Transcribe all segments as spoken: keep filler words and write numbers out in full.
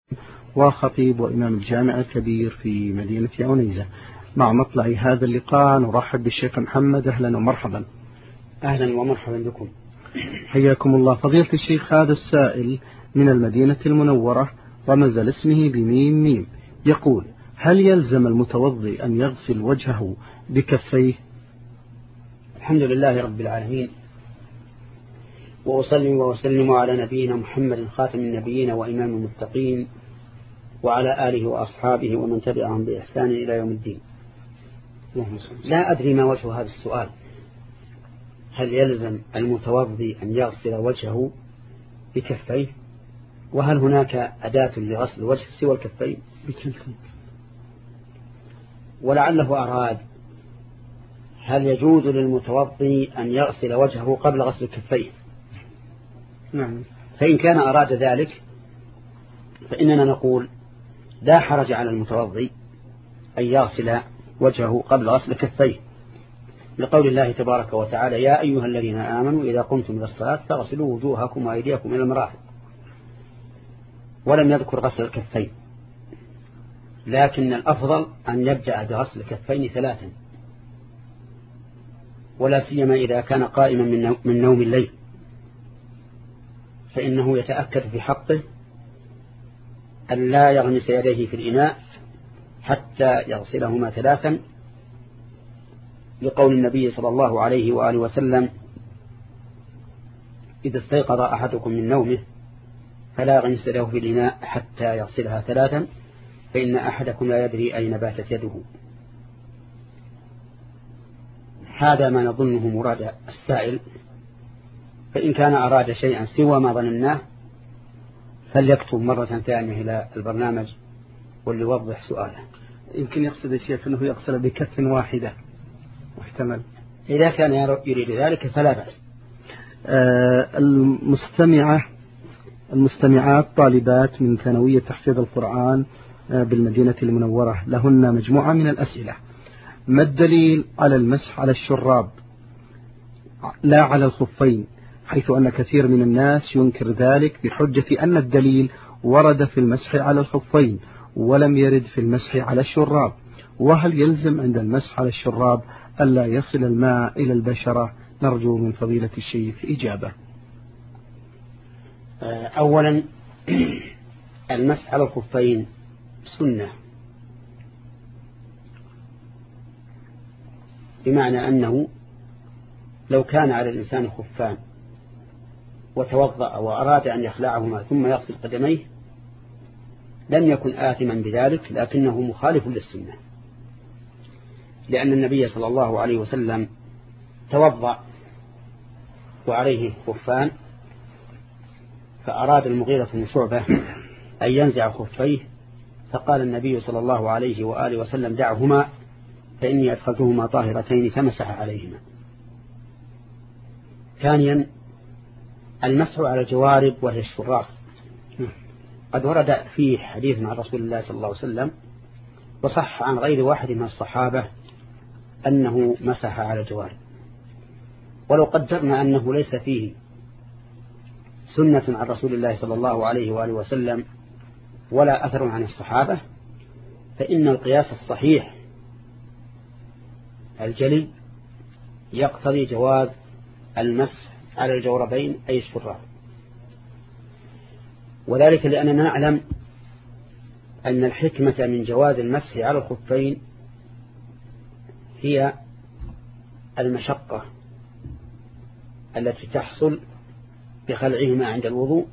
وخطيب وإمام الجامع الكبير في مدينة عنيزة. مع مطلع هذا اللقاء نرحب بالشيخ محمد. أهلا ومرحبا. أهلا ومرحبا بكم. حياكم الله. فضيلة الشيخ، هذا السائل من المدينة المنورة رمز لاسمه بميم ميم، يقول: هل يلزم المتوضي أن يغسل وجهه بكفيه؟ الحمد لله رب العالمين، وأصلي وأسلم على نبينا محمد خاتم النبيين وإمام المتقين، وعلى آله وأصحابه ومن تبعهم بإحسان إلى يوم الدين. لا أدري ما وجه هذا السؤال. هل يلزم المتوضي أن يغسل وجهه بكفيه؟ وهل هناك أداة لغسل الوجه سوى الكفين؟ ولعله أراد هل يجوز للمتوضي أن يغسل وجهه قبل غسل الكفين؟ نعم. فإن كان أراد ذلك فإننا نقول لا حرج على المتوضي أن يغسل وجهه قبل غسل كفيه، لقول الله تبارك وتعالى: يا أيها الذين آمنوا إذا قمتم إلى الصلاة فاغسلوا وجوهكم وأيديكم إلى المرافق. ولم يذكر غسل الكفين، لكن الأفضل أن يبدأ بغسل الكفين ثلاثا، ولا سيما إذا كان قائما من نوم الليل، فإنه يتأكد في حقه أن لا يغمس يديه في الإناء حتى يغسلهما ثلاثا، لقول النبي صلى الله عليه وآله وسلم: إذا استيقظ أحدكم من نومه فلا يغمس يده في الإناء حتى يغسلها ثلاثا، فإن أحدكم لا يدري أين باتت يده. هذا ما نظنه مراد السائل، فإن كان أراد شيئا سوى ما ظنناه فليكتب مرة ثانية إلى البرنامج وليوضح سؤاله. يمكن يقصد الشيخ أنه يغسل بكف واحدة، محتمل. إذا كان يريد ذلك فلا بأس. آه المستمعة المستمعات طالبات من ثانوية تحفيظ القرآن آه بالمدينة المنورة لهن مجموعة من الأسئلة. ما الدليل على المسح على الشراب لا على الخفين، حيث أن كثير من الناس ينكر ذلك بحجة أن الدليل ورد في المسح على الخفين ولم يرد في المسح على الشراب؟ وهل يلزم عند المسح على الشراب ألا يصل الماء إلى البشرة؟ نرجو من فضيلة الشيخ إجابة. أولا، المسح على الخفين سنة، بمعنى أنه لو كان على الإنسان خفان وتوضأ وأراد أن يخلعهما ثم يغسل قدميه لم يكن آثما بذلك، لكنه مخالف للسنة، لأن النبي صلى الله عليه وسلم توضأ وعليه خفان، فأراد المغيرة بن شعبة أن ينزع خفيه، فقال النبي صلى الله عليه وآله وسلم: دعهما فإني أدخلتهما طاهرتين، فمسح عليهما. ثانيا، المسح على الجوارب وهي الشراف قد ورد فيه حديث عن رسول الله صلى الله عليه وسلم، وصح عن غير واحد من الصحابة أنه مسح على الجوارب. ولو قدرنا أنه ليس فيه سنة عن رسول الله صلى الله عليه وآله وسلم ولا أثر عن الصحابة، فإن القياس الصحيح الجلي يقتضي جواز المسح على الجوربين أي الشراب، وذلك لأننا نعلم أن الحكمة من جواز المسح على الخفين هي المشقة التي تحصل بخلعهما عند الوضوء،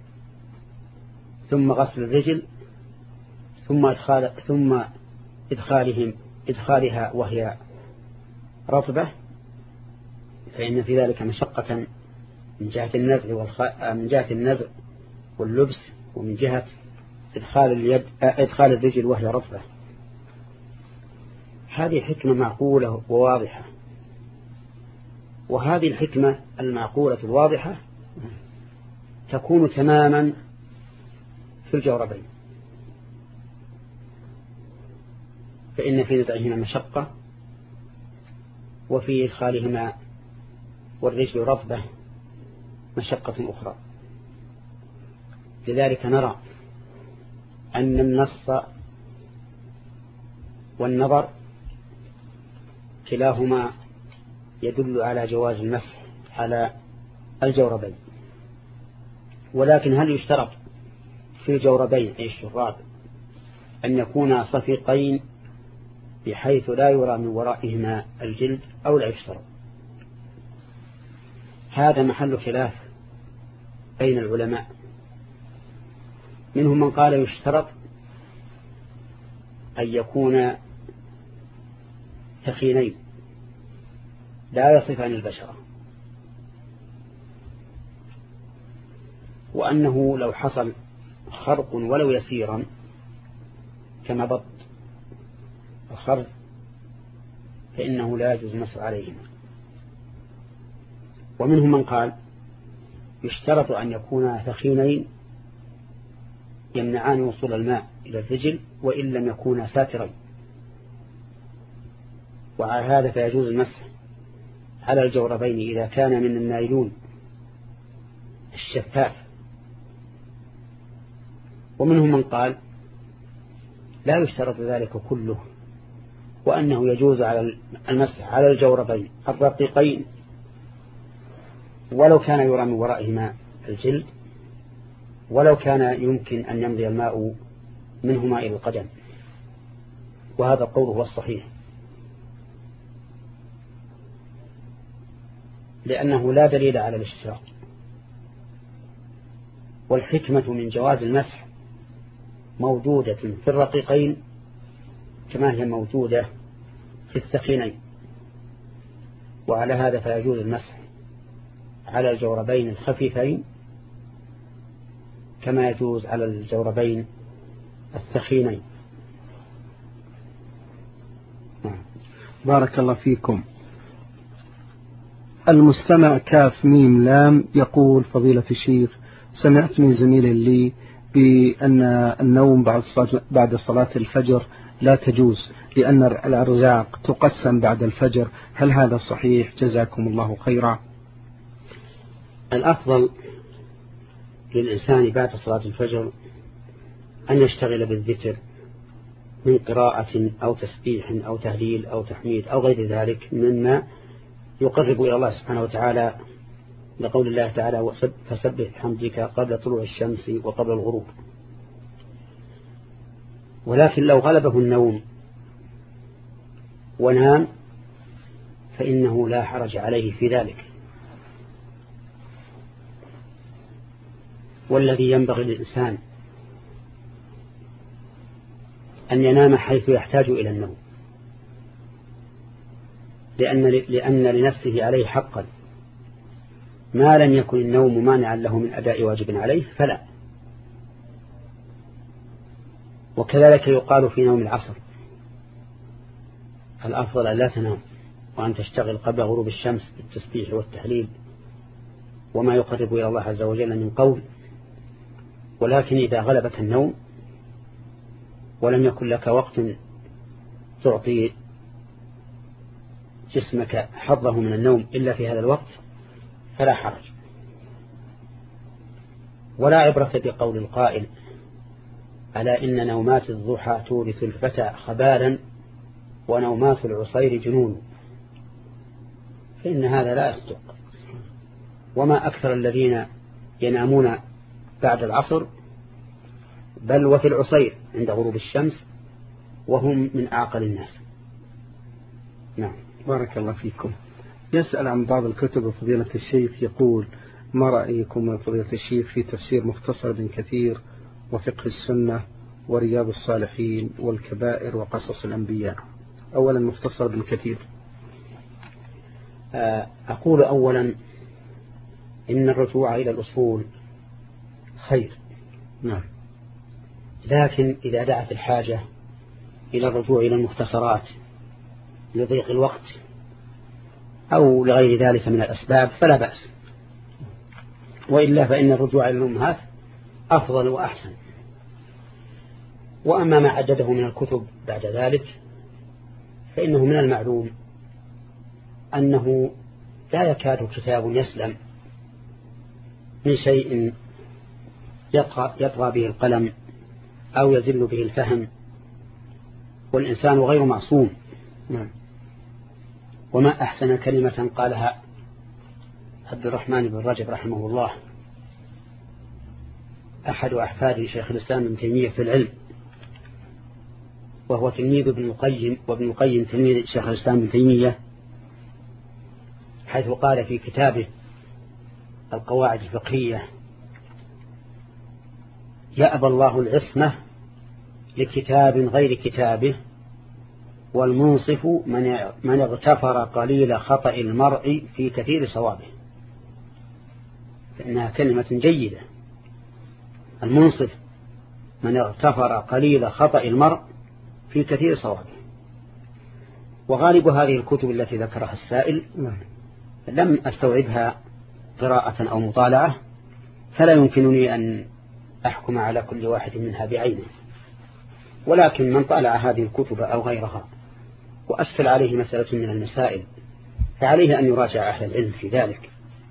ثم غسل الرجل، ثم إدخال ثم إدخالهم إدخالها وهي رطبة، فإن في ذلك مشقة من جهة النزع والخ... من جهة النزع واللبس، ومن جهة إدخال اليد إدخال الرجل وهي رطبة. هذه حكمة معقولة وواضحة، وهذه الحكمة المعقولة الواضحة تكون تماما في الجوربين، فإن في نزعهما مشقة، وفي إدخالهما والرجل رطبة مشقة أخرى. لذلك نرى أن النص والنظر كلاهما يدل على جواز المسح على الجوربين، ولكن هل يشترط في الجوربين أي الشراب أن يكونا صفيقين بحيث لا يرى من ورائهما الجلد أو لا يشترط؟ هذا محل خلاف بين العلماء، منهم من قال يشترط أن يكون ثخينين لا يصفان البشرة، وأنه لو حصل خرق ولو يسيرا كما بط الخرز فإنه لا يجوز المسح عليهما. ومنهم من قال يشترط أن يكونا ثخينين يمنعان وصول الماء إلى الرجل وإن لم يكونا ساترين، وعلى هذا فيجوز المسح على الجوربين إذا كان من النايلون الشفاف. ومنهم من قال لا يشترط ذلك كله، وأنه يجوز على المسح على الجوربين الرقيقين ولو كان يرى من ورائهما الجلد، ولو كان يمكن أن يمضي الماء منهما إلى القدم، وهذا القول هو الصحيح، لأنه لا دليل على الاشتراك. والحكمة من جواز المسح موجودة في الرقيقين كما هي موجودة في الثخينين، وعلى هذا فيجوز المسح على الجوربين الخفيفين كما يجوز على الجوربين الثخينين. بارك الله فيكم. المستمع كاف ميم لام يقول: فضيلة الشيخ، سمعت من زميل لي بأن النوم بعد صلاة الفجر لا تجوز لأن الأرزاق تقسم بعد الفجر، هل هذا صحيح؟ جزاكم الله خيرا. الأفضل للإنسان بعد صلاة الفجر أن يشتغل بالذكر من قراءة أو تسبيح أو تهليل أو تحميد أو غير ذلك مما يقرب إلى الله سبحانه وتعالى، لقول الله تعالى: فسبح بحمدك قبل طلوع الشمس وقبل الغروب. ولكن لو غلبه النوم ونام فإنه لا حرج عليه في ذلك، والذي ينبغي للإنسان أن ينام حيث يحتاج إلى النوم، لأن, لأن لنفسه عليه حقا، ما لم يكن النوم مانعا له من أداء واجب عليه فلا. وكذلك يقال في نوم العصر: الأفضل أن لا تنام وأن تشتغل قبل غروب الشمس بالتسبيح والتهليل وما يقرب إلى الله عز وجل من قول. ولكن إذا غلبك النوم ولم يكن لك وقت تعطي جسمك حظه من النوم إلا في هذا الوقت فلا حرج. ولا عبرة بقول القائل: ألا إن نومات الضحى تورث الفتى خبالا ونومات العصير جنون، فإن هذا لا يصدق. وما أكثر الذين ينامون بعد العصر بل وفي العصير عند غروب الشمس وهم من أعقل الناس. نعم. بارك الله فيكم. يسأل عن بعض الكتب فضيلة الشيخ، يقول: ما رأيكم فضيلة الشيخ في تفسير مختصر ابن كثير وفقه السنة ورياض الصالحين والكبائر وقصص الأنبياء؟ أولا مختصر ابن كثير. أقول أولا إن الرجوع إلى الأصول خير، نعم، لكن إذا دعت الحاجة إلى الرجوع إلى المختصرات لضيق الوقت أو لغير ذلك من الأسباب فلا بأس، وإلا فإن الرجوع إلى الأمهات أفضل وأحسن. وأما ما عدده من الكتب بعد ذلك فإنه من المعلوم أنه لا يكاد كتاب يسلم من شيء يطغى به القلم أو يزل به الفهم، والإنسان غير معصوم. وما أحسن كلمة قالها عبد الرحمن بن رجب رحمه الله أحد أحفاد شيخ الإسلام ابن تيمية في العلم، وهو تلميذ ابن القيم، وابن القيم تلميذ شيخ الإسلام ابن تيمية، حيث قال في كتابه القواعد الفقهية: يأبى الله العصمة لكتاب غير كتابه، والمنصف من اغتفر قليل خطأ المرء في كثير صوابه. فإنها كلمة جيدة. المنصف من اغتفر قليل خطأ المرء في كثير صوابه. وغالب هذه الكتب التي ذكرها السائل لم أستوعبها قراءة أو مطالعة، فلا يمكنني أن أحكم على كل واحد منها بعينه، ولكن من طالع هذه الكتب أو غيرها وأشكل عليه مسألة من المسائل فعليه أن يراجع أهل العلم في ذلك.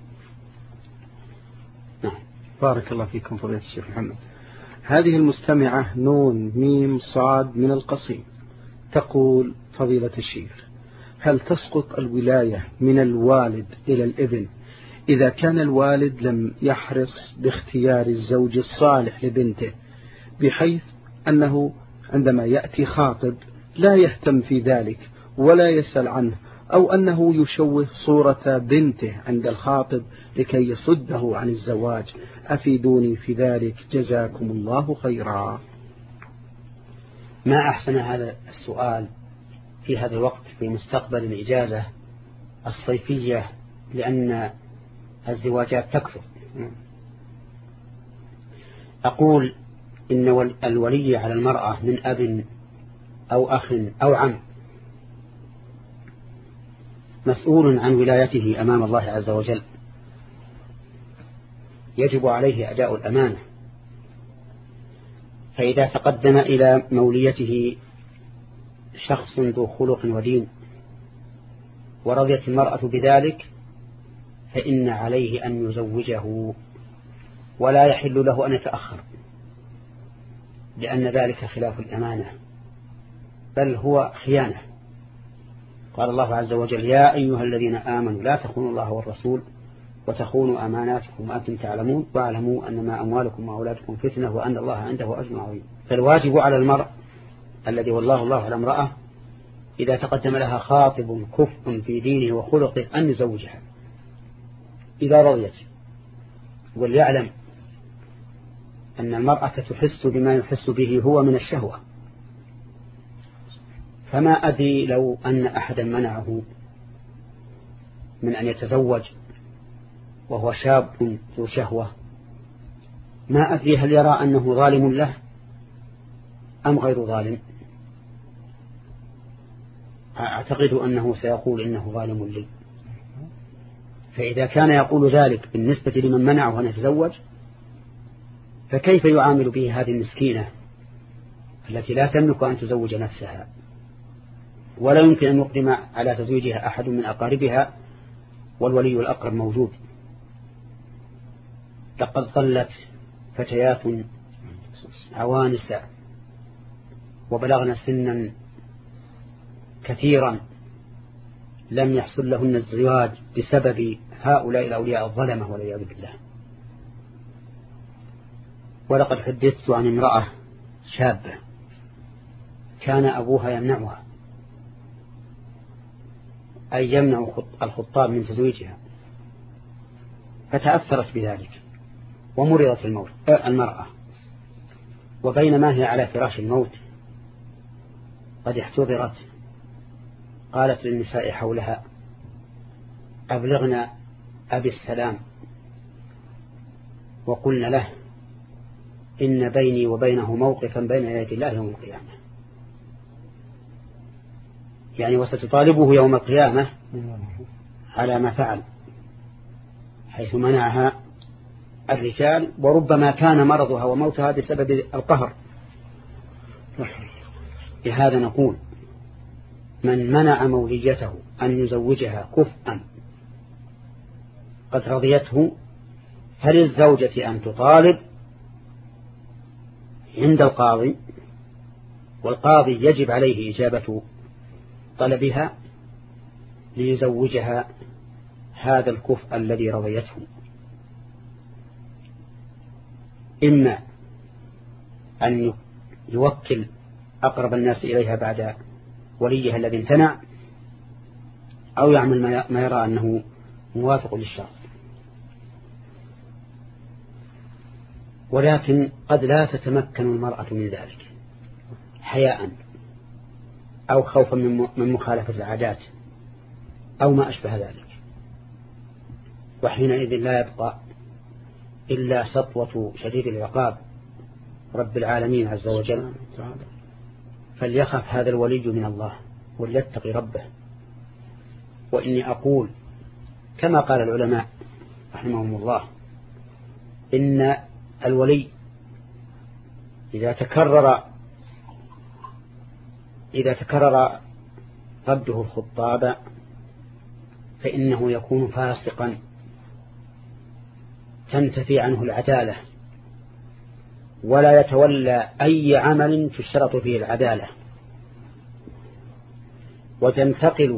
نعم. بارك الله فيكم فضيلة الشيخ محمد. هذه المستمعة نون ميم صاد من القصيم تقول: فضيلة الشيخ، هل تسقط الولاية من الوالد إلى الابن إذا كان الوالد لم يحرص باختيار الزوج الصالح لبنته، بحيث أنه عندما يأتي خاطب لا يهتم في ذلك ولا يسأل عنه، أو أنه يشوه صورة بنته عند الخاطب لكي يصده عن الزواج؟ أفيدوني في ذلك جزاكم الله خيرا. ما أحسن هذا السؤال في هذا الوقت في مستقبل الإجازة الصيفية، لأن الزواجات تكثر. أقول إن الولي على المرأة من أب أو أخ أو عم مسؤول عن ولايته أمام الله عز وجل، يجب عليه أداء الأمانة. فإذا تقدم إلى موليته شخص ذو خلق ودين ورضيت المرأة بذلك فإن عليه أن يزوجه، ولا يحل له أن يتأخر، لأن ذلك خلاف الأمانة، بل هو خيانة. قال الله عز وجل: يا أيها الذين آمنوا لا تخونوا الله والرسول وتخونوا أماناتكم وأنتم تعلمون واعلموا أنما أموالكم وأولادكم فتنة وأن الله عنده أجر عظيم. فالواجب على المرء الذي والله الله على امرأة إذا تقدم لها خاطب كفء في دينه وخلقه أن يزوجها إذا رضيت، وليعلم أن المرأة تحس بما يحس به هو من الشهوة. فما أدري لو أن أحدا منعه من أن يتزوج وهو شاب ذو شهوة، ما أدري هل يرى أنه ظالم له أم غير ظالم. أعتقد أنه سيقول إنه ظالم لي. فإذا كان يقول ذلك بالنسبة لمن منعه أن يتزوج، فكيف يعامل به هذه المسكينة التي لا تملك أن تزوج نفسها ولا يمكن أن يقدم على تزويجها أحد من أقاربها والولي الأقرب موجود؟ لقد ظلت فتيات عوانس وبلغن سنا كثيرا لم يحصل لهن الزواج بسبب هؤلاء الأولياء الظلمة والعياذ بالله. ولقد حدثت عن امرأة شابة كان أبوها يمنعها، أي يمنع الخطاب من تزويجها، فتأثرت بذلك ومرضت الموت المرأة، وبينما هي على فراش الموت قد احتضرت قالت للنساء حولها: أبلغنا أبي السلام وقلنا له إن بيني وبينه موقفا بين يدي الله يوم القيامة. يعني وستطالبه يوم القيامة على ما فعل، حيث منعها الرجال، وربما كان مرضها وموتها بسبب القهر. لهذا نقول: من منع موليته أن يزوجها كفءا قد رضيته، هل الزوجة أن تطالب عند القاضي، والقاضي يجب عليه إجابة طلبها ليزوجها هذا الكفء الذي رضيته، إما أن يوكل أقرب الناس إليها بعد وليها الذي امتنع، أو يعمل ما يرى أنه موافق للشرع. ولكن قد لا تتمكن المرأة من ذلك حياء أو خوفا من مخالفة العادات أو ما أشبه ذلك، وحينئذ لا يبقى إلا سطوة شديد العقاب رب العالمين عز وجل، فليخف هذا الولي من الله وليتقي ربه. وإني أقول كما قال العلماء رحمهم الله، إن الولي إذا تكرر إذا تكرر رده الخطاب فإنه يكون فاسقا تنتفي عنه العدالة، ولا يتولى أي عمل تشترط فيه العدالة، وتنتقل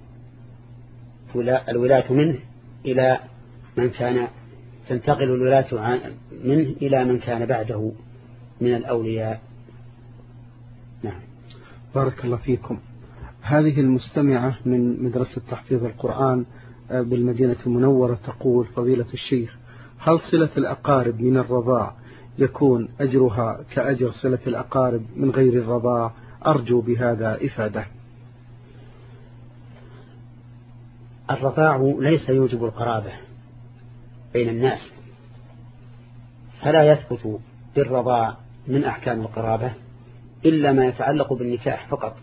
الولاة منه إلى من كان تنتقل الولاة منه إلى من كان بعده من الأولياء. نعم. بارك الله فيكم. هذه المستمعة من مدرسة تحفيظ القرآن بالمدينة المنورة تقول: فضيلة الشيخ، هل صلة الأقارب من الرضاع يكون أجرها كأجر صلة الأقارب من غير الرضاع؟ أرجو بهذا إفادة. الرضاع ليس يوجب القرابة بين الناس، فلا يثبت بالرضاع من أحكام القرابة إلا ما يتعلق بالنكاح فقط.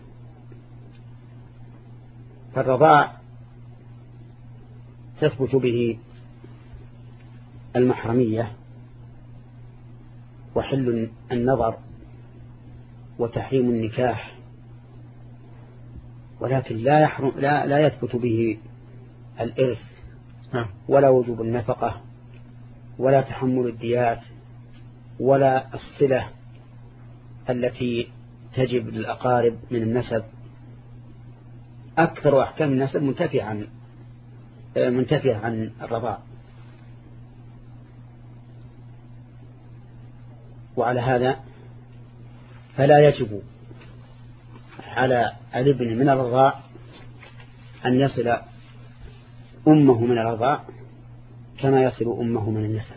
فالرضاع تثبت به المحرمية وحل النظر وتحريم النكاح، ولكن لا يحرم لا لا يثبت به الإرث ولا وجوب النفقة ولا تحمل الديات ولا الصلة التي تجب للأقارب من النسب. أكثر أحكام النسب منتفية عن منتفية عن الرضاع. وعلى هذا فلا يجب على الابن من الرضاع أن يصل أمه من الرضاع كما يصل أمه من النسب،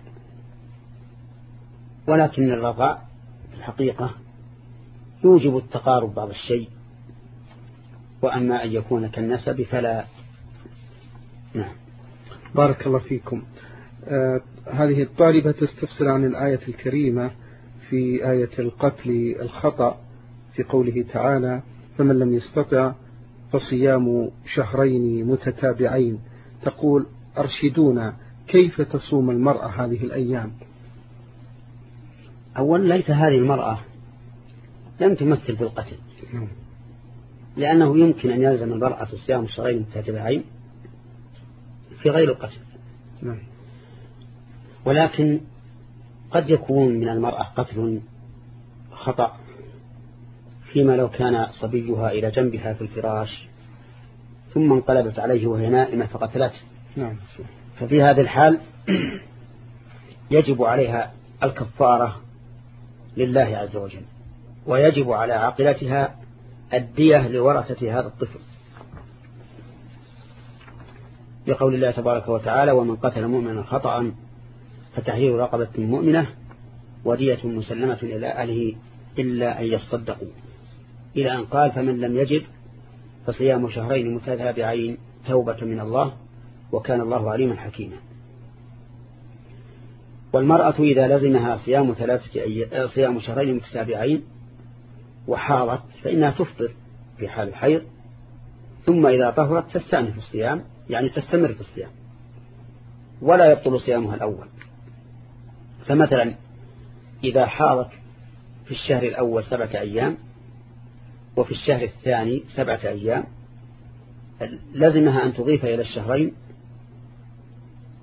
ولكن الرضاع في الحقيقة يوجب التقارب بعض الشيء، وأما أن يكون كالنسب فلا. نعم. بارك الله فيكم. آه هذه الطالبة تستفسر عن الآية الكريمة في آية القتل الخطأ في قوله تعالى: فمن لم يستطع فصيام شهرين متتابعين. تقول: أرشدونا كيف تصوم المرأة هذه الأيام؟ أولا ليس هذه المرأة لم تمثل بالقتل، لأنه يمكن أن يلزم المرأة صيام شهرين متتابعين في غير القتل، ولكن قد يكون من المرأة قتل خطأ فيما لو كان صبيها إلى جنبها في الفراش ثم انقلبت عليه وهي نائمة فقتلته. نعم. ففي هذا الحال يجب عليها الكفارة لله عز وجل، ويجب على عاقلتها الدية لورثة هذا الطفل، بقول الله تبارك وتعالى: ومن قتل مؤمنا خطأ فتحرير رقبة مؤمنة ودية مسلمة إلى أهله إلا أن يصدقوا، إلى أن قال: فمن لم يجد فصيام شهرين متتابعين توبة من الله وكان الله عليما حكيما. والمرأة إذا لزمها صيام ثلاثة أي... صيام شهرين متتابعين وحاضت فإنها تفطر في حال الحيض، ثم إذا طهرت تستأنف الصيام، يعني تستمر في الصيام ولا يبطل صيامها الأول. فمثلا إذا حاضت في الشهر الأول سبعة أيام وفي الشهر الثاني سبعة أيام لزمها أن تضيف إلى الشهرين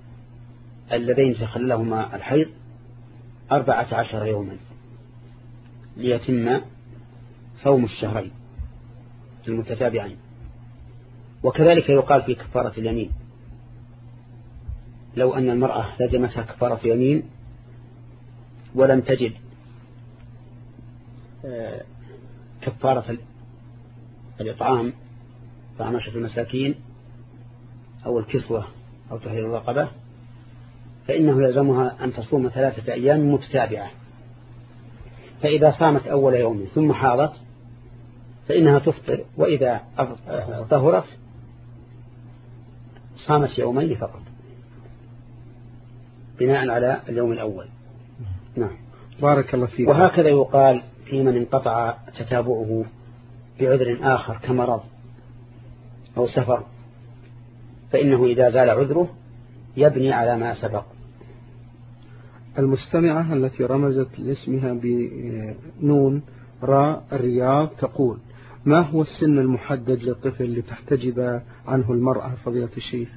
اللذين تخلهما الحيض أربعة عشر يوما، ليتم صوم الشهرين المتتابعين. وكذلك يقال في كفارة اليمين، لو أن المرأة لزمتها كفارة يمين ولم تجد كفارة الإطعام طعام عشرة المساكين أو الكسوة أو تحرير الرقبة، فإنه يلزمها أن تصوم ثلاثة أيام متتابعة. فإذا صامت أول يوم ثم حاضت فإنها تفطر، وإذا طهرت صامت يومين فقط بناء على اليوم الأول. نعم. بارك الله فيك. وهكذا يقال في من انقطع تتابعه بعذر آخر كمرض أو سفر، فإنه إذا زال عذره يبني على ما سبق. المستمعة التي رمزت لاسمها بنون راء الرياض تقول: ما هو السن المحدد للطفل لتحتجب عنه المرأة فضيلة الشيخ؟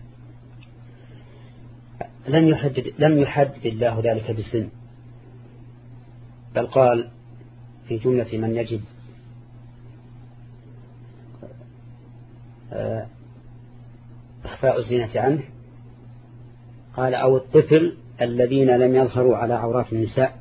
لم يحدد, لم يحدد الله ذلك بسن، بل قال في جملة من يجب إخفاء الزينة عنه، قال: أو الطفل الذين لم يظهروا على عورات النساء.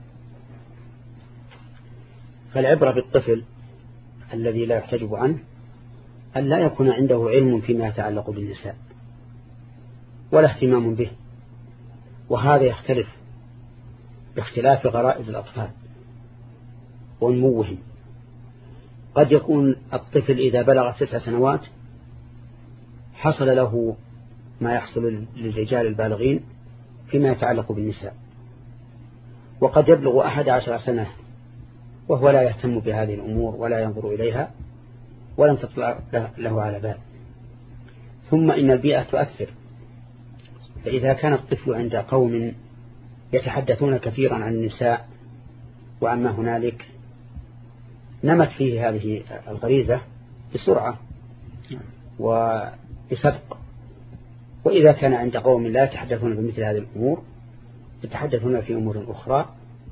فالعبرة بالطفل الذي لا يحتجب عنه أن لا يكون عنده علم فيما يتعلق بالنساء ولا اهتمام به، وهذا يختلف باختلاف غرائز الأطفال ونموهم. قد يكون الطفل إذا بلغ تسع سنوات حصل له ما يحصل للرجال البالغين فيما يتعلق بالنساء، وقد يبلغ أحد عشر سنة وهو لا يهتم بهذه الأمور ولا ينظر إليها ولم تطلع له على بال. ثم إن البيئة تؤثر، فإذا كان الطفل عند قوم يتحدثون كثيرا عن النساء وعما هنالك نمت فيه هذه الغريزة بسرعة وبسبق. وإذا كان عند قوم لا يتحدثون بمثل هذه الأمور يتحدثون في أمور أخرى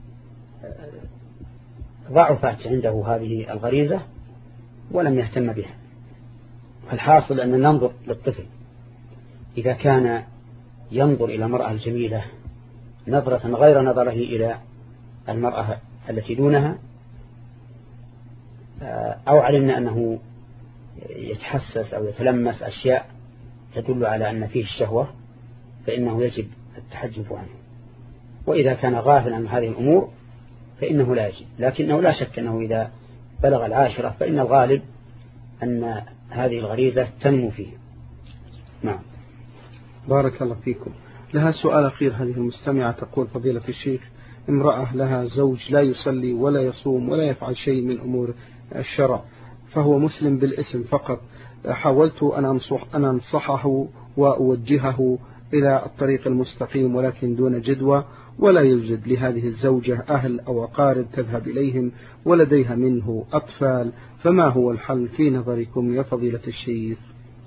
ضعفت عنده هذه الغريزة ولم يهتم بها. الحاصل أن ننظر للطفل إذا كان ينظر إلى المرأة الجميلة نظرة غير نظره إلى المرأة التي دونها، أو علمنا أنه يتحسس أو يتلمس أشياء تدل على أن فيه الشهوة، فإنه يجب التحجب عنه. وإذا كان غافلا عن هذه الأمور فإنه لا يجب، لكنه لا شك أنه إذا بلغ العاشرة فإن الغالب أن هذه الغريزة تنمو فيه. نعم. بارك الله فيكم. لها سؤال أخير هذه المستمعة تقول: فضيلة الشيخ، امرأة لها زوج لا يصلي ولا يصوم ولا يفعل شيء من أمور الشرع، فهو مسلم بالاسم فقط. حاولت أن أنصح أن أنصحه وأوجهه إلى الطريق المستقيم ولكن دون جدوى، ولا يوجد لهذه الزوجة أهل أو أقارب تذهب إليهم ولديها منه أطفال، فما هو الحل في نظركم يا فضيلة الشيخ؟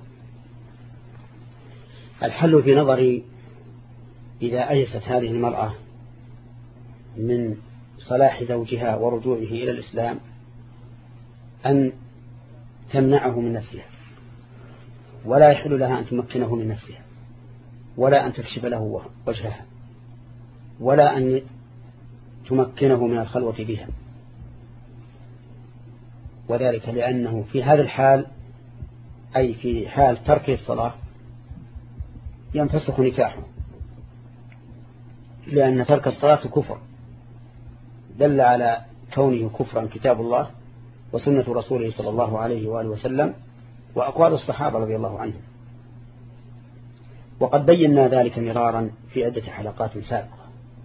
الحل في نظري إذا أيست هذه المرأة من صلاح زوجها ورجوعه إلى الإسلام أن تمنعه من نفسها، ولا يحل لها أن تمكنه من نفسها، ولا أن تكشف له وجهها، ولا أن تمكنه من الخلوة بها. وذلك لأنه في هذا الحال أي في حال ترك الصلاة ينفسخ نكاحه، لأن ترك الصلاة كفر دل على كونه كفرا كتاب الله وسنة رسوله صلى الله عليه وآله وسلم وأقوال الصحابة رضي الله عنهم. وقد بينا ذلك مرارا في عدة حلقات سابقة.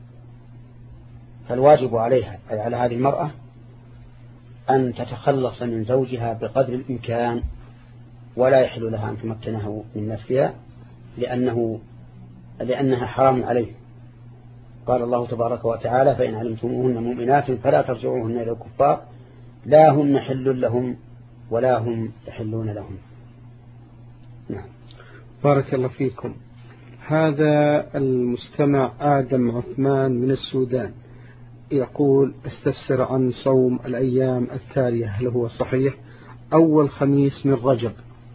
فالواجب عليها أي على هذه المرأة أن تتخلص من زوجها بقدر الإمكان، ولا يحل لها أن تمكنه من نفسها لأنه لأنها حرام عليه. قال الله تبارك وتعالى: فإن علمتموهن مؤمنات فلا ترجعوهن إلى الكفار لا هن حل لهم ولا هم يحلون لهم. نعم. بارك الله فيكم. هذا المستمع آدم عثمان من السودان يقول استفسر عن صوم الأيام التالية، هل هو صحيح؟ أول خميس من رجب.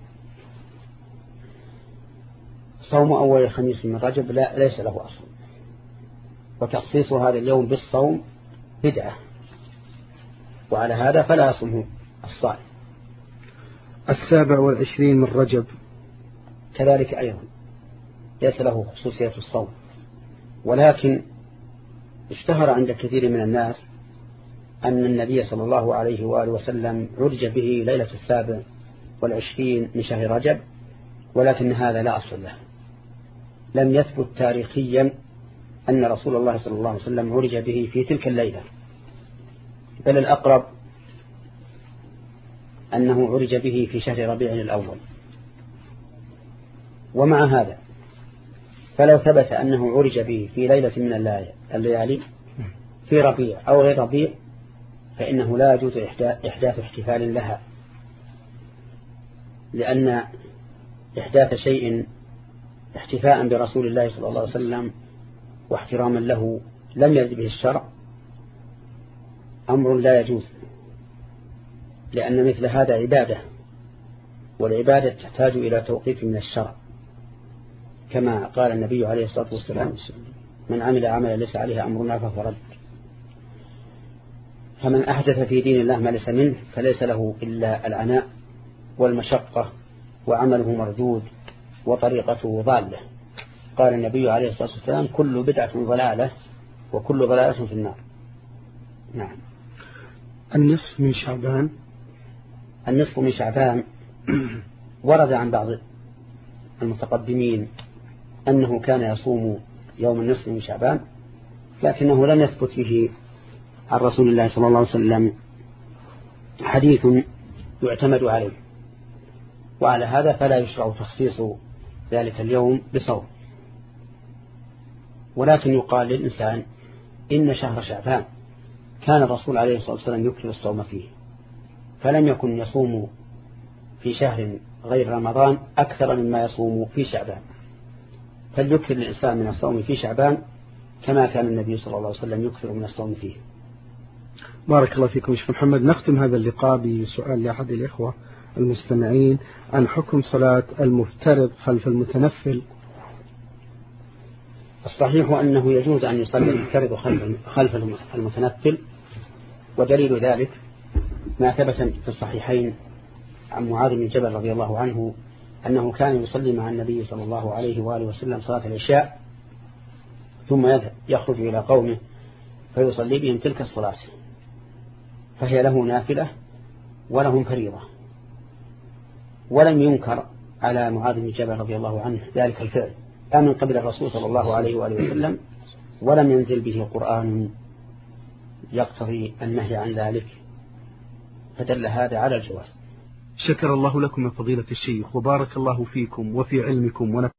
صوم أول خميس من رجب لا ليس له أصل، وتخصيص هذا اليوم بالصوم بدعة، وعلى هذا فلا يصومه الصائم. السابع والعشرين من رجب كذلك أيضا ليس له خصوصية الصوم، ولكن اشتهر عند كثير من الناس أن النبي صلى الله عليه وآله وسلم عرج به ليلة السابع والعشرين من شهر رجب، ولكن هذا لا أصل له. لم يثبت تاريخيا أن رسول الله صلى الله عليه وسلم عرج به في تلك الليلة، بل الأقرب أنه عرج به في شهر ربيع الأول. ومع هذا فلو ثبت أنه عرج به في ليلة من الليالي في ربيع أو غير ربيع فإنه لا يجوز إحداث احتفال لها، لأن إحداث شيء احتفاء برسول الله صلى الله عليه وسلم واحتراما له لم يرد به الشرع أمر لا يجوز، لأن مثل هذا عبادة، والعبادة تحتاج إلى توقيف من الشرع، كما قال النبي عليه الصلاة والسلام من عمل عملا ليس عليه أمرنا فهو رد. فمن أحدث في دين الله ما ليس منه فليس له إلا العناء والمشقة وعمله مردود وطريقته ضالة. قال النبي عليه الصلاة والسلام كل بدعة ضلالة وكل ضلالة في النار. نعم. النصف من شعبان. النصف من شعبان ورد عن بعض المتقدمين أنه كان يصوم يوم النصف من شعبان، لكنه لم يثبت به عن رسول الله صلى الله عليه وسلم حديث يعتمد عليه، وعلى هذا فلا يشرع تخصيص ذلك اليوم بصوم. ولكن يقال للإنسان إن شهر شعبان كان الرسول عليه الصلاة والسلام يكثر الصوم فيه، فلم يكن يصوم في شهر غير رمضان أكثر مما يصوم في شعبان، فليكثر الإنسان من الصوم في شعبان كما كان النبي صلى الله عليه وسلم يكثر من الصوم فيه. بارك الله فيكم شيخ محمد. نختم هذا اللقاء بسؤال لأحد الإخوة المستمعين عن حكم صلاة المفترض خلف المتنفل. الصحيح أنه يجوز أن يصلي المفترض خلف المتنفل، ودليل ذلك ما ثبت في الصحيحين عن معاذ بن جبل رضي الله عنه أنه كان يصلي مع النبي صلى الله عليه وآله وسلم صلاة العشاء ثم يخرج إلى قومه فيصلي بهم تلك الصلاة، فهي له نافلة ولهم فريضة. ولم ينكر على معاذ بن جبل رضي الله عنه ذلك الفعل لا من قبل الرسول صلى الله عليه وآله وسلم، ولم ينزل به قرآن يقتضي النهي عن ذلك، فدل هذا على الجواز. شكر الله لكم يا فضيلة الشيخ، وبارك الله فيكم وفي علمكم ونفسكم.